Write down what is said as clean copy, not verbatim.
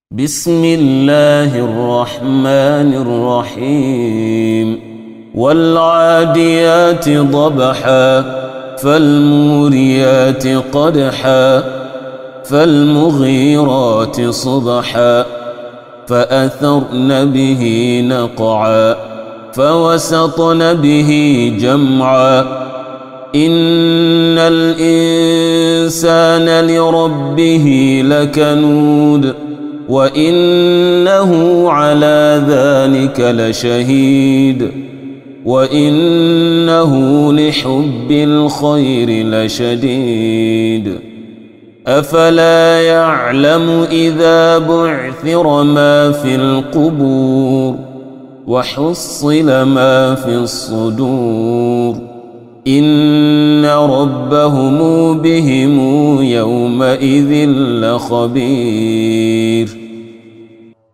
بسم الله الرحمن الرحيم والعاديات ضبحا فالموريات قدحا فالمغيرات صبحا فأثرن به نقعا فوسطن به جمعا إن الإنسان لربه لكنود وإنه على ذلك لشهيد وإنه لحب الخير لشديد أفلا يعلم إذا بعثر ما في القبور وحصل ما في الصدور إن ربهم بهم يومئذ لخبير